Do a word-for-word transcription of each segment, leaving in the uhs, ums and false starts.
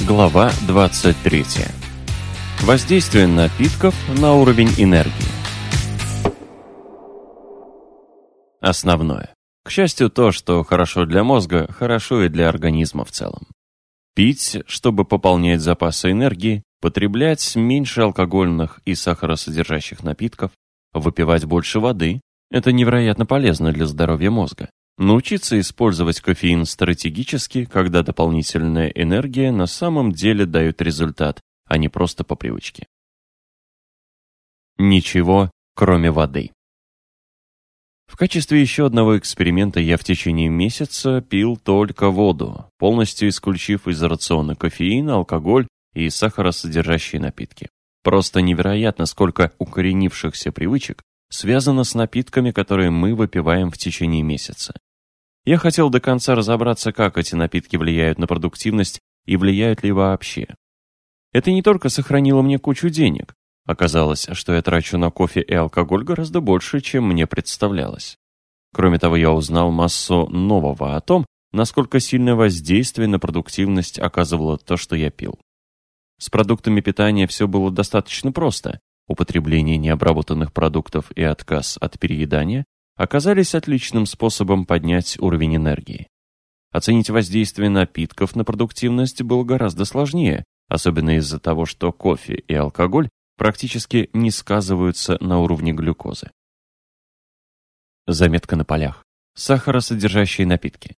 Глава двадцать третья. Воздействие напитков на уровень энергии. Основное. К счастью, то, что хорошо для мозга, хорошо и для организма в целом. Пить, чтобы пополнять запасы энергии, потреблять меньше алкогольных и сахаросодержащих напитков, выпивать больше воды – это невероятно полезно для здоровья мозга. Научиться использовать кофеин стратегически, когда дополнительная энергия на самом деле дает результат, а не просто по привычке. Ничего, кроме воды. В качестве еще одного эксперимента я в течение месяца пил только воду, полностью исключив из рациона кофеин, алкоголь и сахаросодержащие напитки. Просто невероятно, сколько укоренившихся привычек связано с напитками, которые мы выпиваем в течение месяца. Я хотел до конца разобраться, как эти напитки влияют на продуктивность и влияют ли вообще. Это не только сохранило мне кучу денег. Оказалось, что я трачу на кофе и алкоголь гораздо больше, чем мне представлялось. Кроме того, я узнал массу нового о том, насколько сильное воздействие на продуктивность оказывало то, что я пил. С продуктами питания все было достаточно просто. Употребление необработанных продуктов и отказ от переедания оказались отличным способом поднять уровень энергии. Оценить воздействие напитков на продуктивность было гораздо сложнее, особенно из-за того, что кофе и алкоголь практически не сказываются на уровне глюкозы. Заметка на полях. Сахаросодержащие напитки.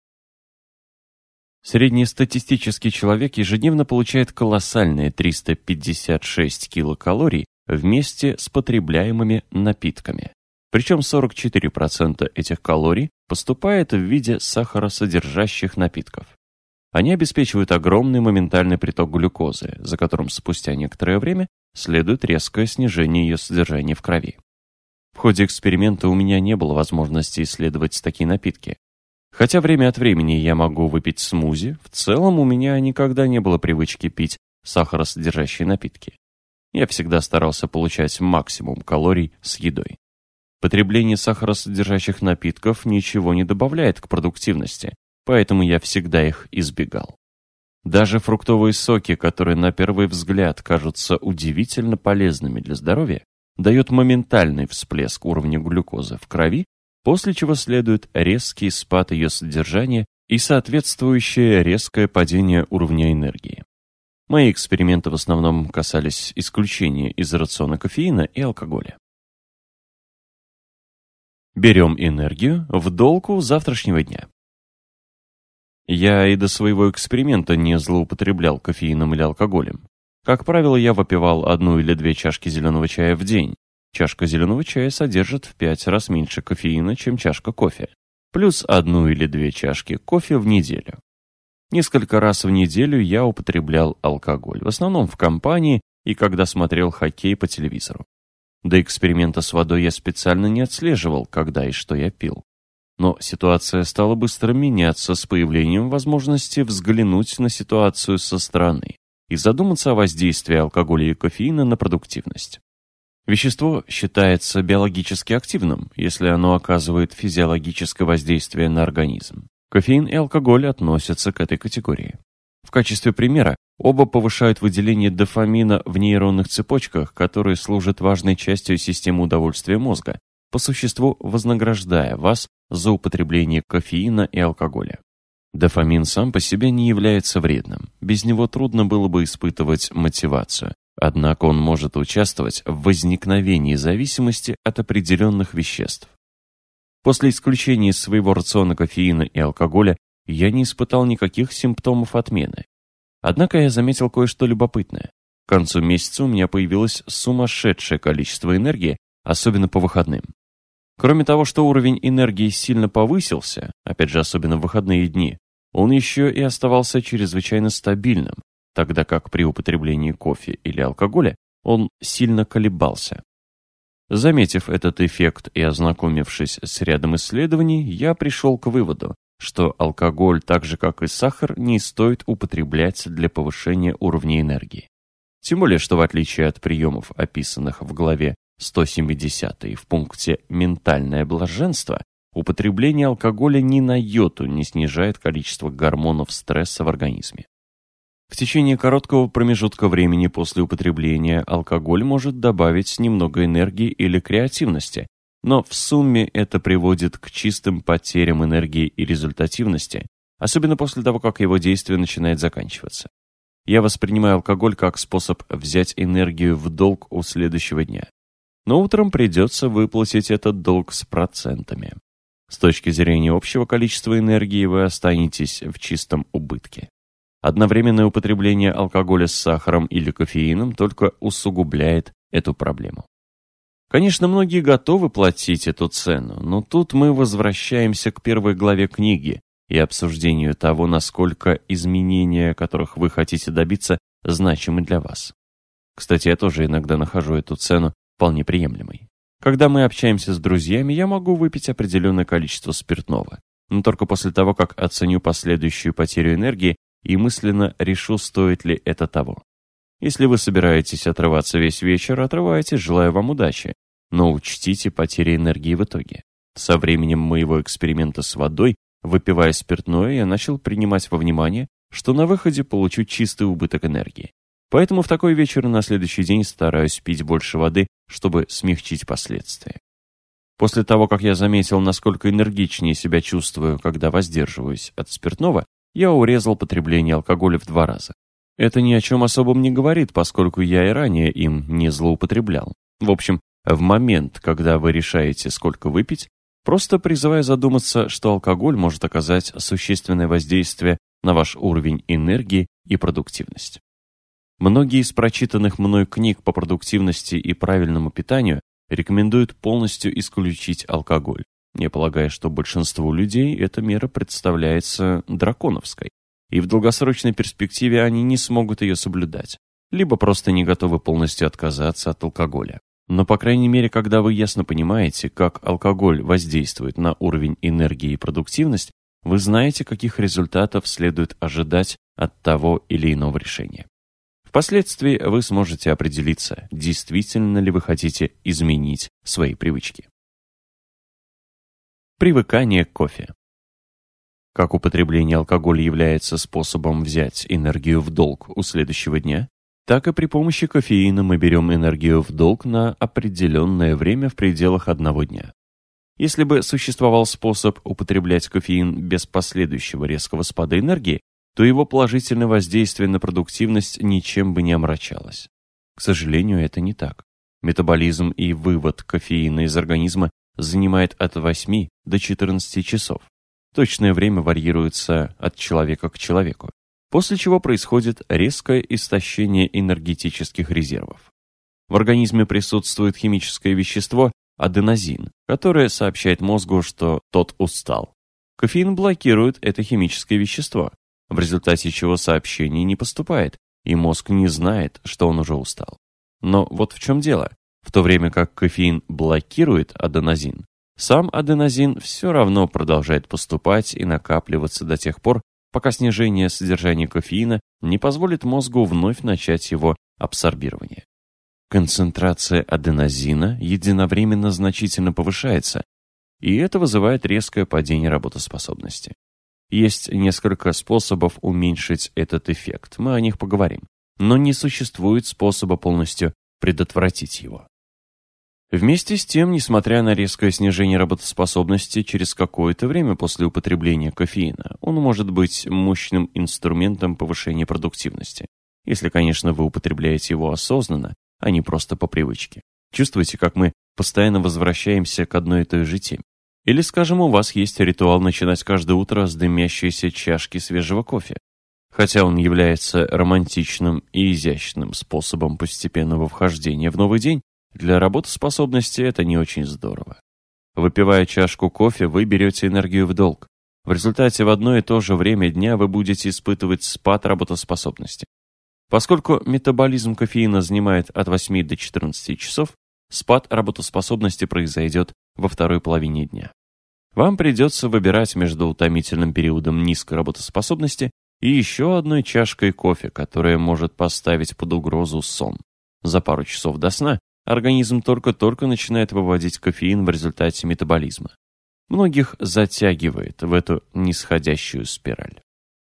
Среднестатистический человек ежедневно получает колоссальные триста пятьдесят шесть килокалорий вместе с потребляемыми напитками. Причем сорок четыре процента этих калорий поступает в виде сахаросодержащих напитков. Они обеспечивают огромный моментальный приток глюкозы, за которым спустя некоторое время следует резкое снижение ее содержания в крови. В ходе эксперимента у меня не было возможности исследовать такие напитки. Хотя время от времени я могу выпить смузи, в целом у меня никогда не было привычки пить сахаросодержащие напитки. Я всегда старался получать максимум калорий с едой. Потребление сахаросодержащих напитков ничего не добавляет к продуктивности, поэтому я всегда их избегал. Даже фруктовые соки, которые на первый взгляд кажутся удивительно полезными для здоровья, дают моментальный всплеск уровня глюкозы в крови, после чего следует резкий спад ее содержания и соответствующее резкое падение уровня энергии. Мои эксперименты в основном касались исключения из рациона кофеина и алкоголя. Берем энергию в долг у завтрашнего дня. Я и до своего эксперимента не злоупотреблял кофеином или алкоголем. Как правило, я выпивал одну или две чашки зеленого чая в день. Чашка зеленого чая содержит в пять раз меньше кофеина, чем чашка кофе. Плюс одну или две чашки кофе в неделю. Несколько раз в неделю я употреблял алкоголь, в основном в компании и когда смотрел хоккей по телевизору. До эксперимента с водой я специально не отслеживал, когда и что я пил. Но ситуация стала быстро меняться с появлением возможности взглянуть на ситуацию со стороны и задуматься о воздействии алкоголя и кофеина на продуктивность. Вещество считается биологически активным, если оно оказывает физиологическое воздействие на организм. Кофеин и алкоголь относятся к этой категории. В качестве примера, оба повышают выделение дофамина в нейронных цепочках, которые служат важной частью системы удовольствия мозга, по существу вознаграждая вас за употребление кофеина и алкоголя. Дофамин сам по себе не является вредным, без него трудно было бы испытывать мотивацию, однако он может участвовать в возникновении зависимости от определенных веществ. После исключения из своего рациона кофеина и алкоголя я не испытал никаких симптомов отмены. Однако я заметил кое-что любопытное. К концу месяца у меня появилось сумасшедшее количество энергии, особенно по выходным. Кроме того, что уровень энергии сильно повысился, опять же, особенно в выходные дни, он еще и оставался чрезвычайно стабильным, тогда как при употреблении кофе или алкоголя он сильно колебался. Заметив этот эффект и ознакомившись с рядом исследований, я пришел к выводу, что алкоголь, так же как и сахар, не стоит употреблять для повышения уровня энергии. Тем более, что в отличие от приемов, описанных в главе сто семидесятой в пункте «Ментальное блаженство», употребление алкоголя ни на йоту не снижает количество гормонов стресса в организме. В течение короткого промежутка времени после употребления алкоголь может добавить немного энергии или креативности, но в сумме это приводит к чистым потерям энергии и результативности, особенно после того, как его действие начинает заканчиваться. Я воспринимаю алкоголь как способ взять энергию в долг у следующего дня. Но утром придется выплатить этот долг с процентами. С точки зрения общего количества энергии вы останетесь в чистом убытке. Одновременное употребление алкоголя с сахаром или кофеином только усугубляет эту проблему. Конечно, многие готовы платить эту цену, но тут мы возвращаемся к первой главе книги и обсуждению того, насколько изменения, которых вы хотите добиться, значимы для вас. Кстати, я тоже иногда нахожу эту цену вполне приемлемой. Когда мы общаемся с друзьями, я могу выпить определенное количество спиртного, но только после того, как оценю последующую потерю энергии и мысленно решу, стоит ли это того. Если вы собираетесь отрываться весь вечер, отрывайтесь, желаю вам удачи, но учтите потери энергии в итоге. Со временем моего эксперимента с водой, выпивая спиртное, я начал принимать во внимание, что на выходе получу чистый убыток энергии. Поэтому в такой вечер на следующий день стараюсь пить больше воды, чтобы смягчить последствия. После того, как я заметил, насколько энергичнее себя чувствую, когда воздерживаюсь от спиртного, я урезал потребление алкоголя в два раза. Это ни о чем особом не говорит, поскольку я и ранее им не злоупотреблял. В общем, в момент, когда вы решаете, сколько выпить, просто призываю задуматься, что алкоголь может оказать существенное воздействие на ваш уровень энергии и продуктивность. Многие из прочитанных мной книг по продуктивности и правильному питанию рекомендуют полностью исключить алкоголь. Я полагаю, что большинству людей эта мера представляется драконовской, и в долгосрочной перспективе они не смогут ее соблюдать, либо просто не готовы полностью отказаться от алкоголя. Но, по крайней мере, когда вы ясно понимаете, как алкоголь воздействует на уровень энергии и продуктивность, вы знаете, каких результатов следует ожидать от того или иного решения. Впоследствии вы сможете определиться, действительно ли вы хотите изменить свои привычки. Привыкание к кофе. Как употребление алкоголя является способом взять энергию в долг у следующего дня, так и при помощи кофеина мы берем энергию в долг на определенное время в пределах одного дня. Если бы существовал способ употреблять кофеин без последующего резкого спада энергии, то его положительное воздействие на продуктивность ничем бы не омрачалось. К сожалению, это не так. Метаболизм и вывод кофеина из организма занимает от восьми до четырнадцати часов. Точное время варьируется от человека к человеку, после чего происходит резкое истощение энергетических резервов. В организме присутствует химическое вещество аденозин, которое сообщает мозгу, что тот устал. Кофеин блокирует это химическое вещество, в результате чего сообщение не поступает, и мозг не знает, что он уже устал. Но вот в чем дело. В то время как кофеин блокирует аденозин, сам аденозин все равно продолжает поступать и накапливаться до тех пор, пока снижение содержания кофеина не позволит мозгу вновь начать его абсорбирование. Концентрация аденозина единовременно значительно повышается, и это вызывает резкое падение работоспособности. Есть несколько способов уменьшить этот эффект, мы о них поговорим, но не существует способа полностью предотвратить его. Вместе с тем, несмотря на резкое снижение работоспособности через какое-то время после употребления кофеина, он может быть мощным инструментом повышения продуктивности, если, конечно, вы употребляете его осознанно, а не просто по привычке. Чувствуете, как мы постоянно возвращаемся к одной и той же теме? Или, скажем, у вас есть ритуал начинать каждое утро с дымящейся чашки свежего кофе? Хотя он является романтичным и изящным способом постепенного вхождения в новый день, для работоспособности это не очень здорово. Выпивая чашку кофе, вы берете энергию в долг. В результате в одно и то же время дня вы будете испытывать спад работоспособности. Поскольку метаболизм кофеина занимает от восьми до четырнадцати часов, спад работоспособности произойдет во второй половине дня. Вам придется выбирать между утомительным периодом низкой работоспособности и еще одной чашкой кофе, которая может поставить под угрозу сон. За пару часов до сна организм только-только начинает выводить кофеин в результате метаболизма. Многих затягивает в эту нисходящую спираль.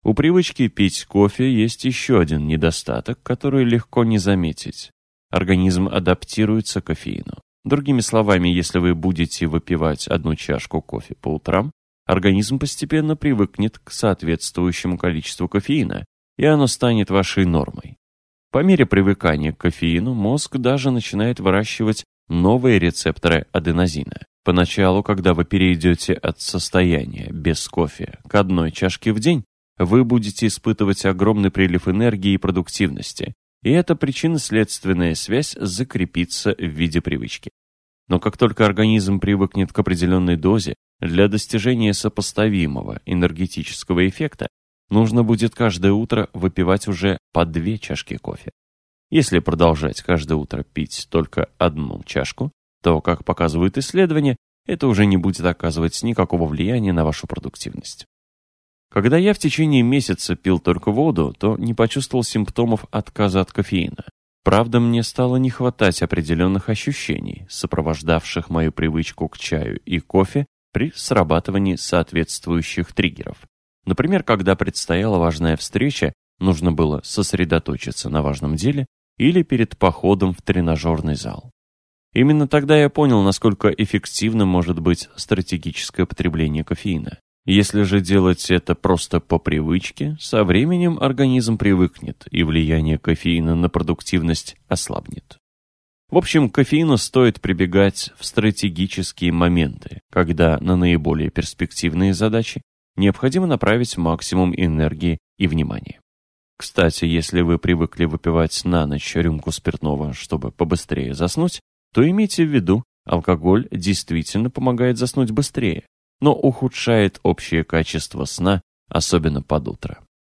У привычки пить кофе есть еще один недостаток, который легко не заметить. Организм адаптируется к кофеину. Другими словами, если вы будете выпивать одну чашку кофе по утрам, организм постепенно привыкнет к соответствующему количеству кофеина, и оно станет вашей нормой. По мере привыкания к кофеину мозг даже начинает выращивать новые рецепторы аденозина. Поначалу, когда вы перейдете от состояния без кофе к одной чашке в день, вы будете испытывать огромный прилив энергии и продуктивности, и эта причинно-следственная связь закрепится в виде привычки. Но как только организм привыкнет к определенной дозе, для достижения сопоставимого энергетического эффекта нужно будет каждое утро выпивать уже по две чашки кофе. Если продолжать каждое утро пить только одну чашку, то, как показывают исследования, это уже не будет оказывать никакого влияния на вашу продуктивность. Когда я в течение месяца пил только воду, то не почувствовал симптомов отказа от кофеина. Правда, мне стало не хватать определенных ощущений, сопровождавших мою привычку к чаю и кофе при срабатывании соответствующих триггеров. Например, когда предстояла важная встреча, нужно было сосредоточиться на важном деле или перед походом в тренажерный зал. Именно тогда я понял, насколько эффективным может быть стратегическое потребление кофеина. Если же делать это просто по привычке, со временем организм привыкнет, и влияние кофеина на продуктивность ослабнет. В общем, к кофеину стоит прибегать в стратегические моменты, когда на наиболее перспективные задачи необходимо направить максимум энергии и внимания. Кстати, если вы привыкли выпивать на ночь рюмку спиртного, чтобы побыстрее заснуть, то имейте в виду, алкоголь действительно помогает заснуть быстрее, но ухудшает общее качество сна, особенно под утро.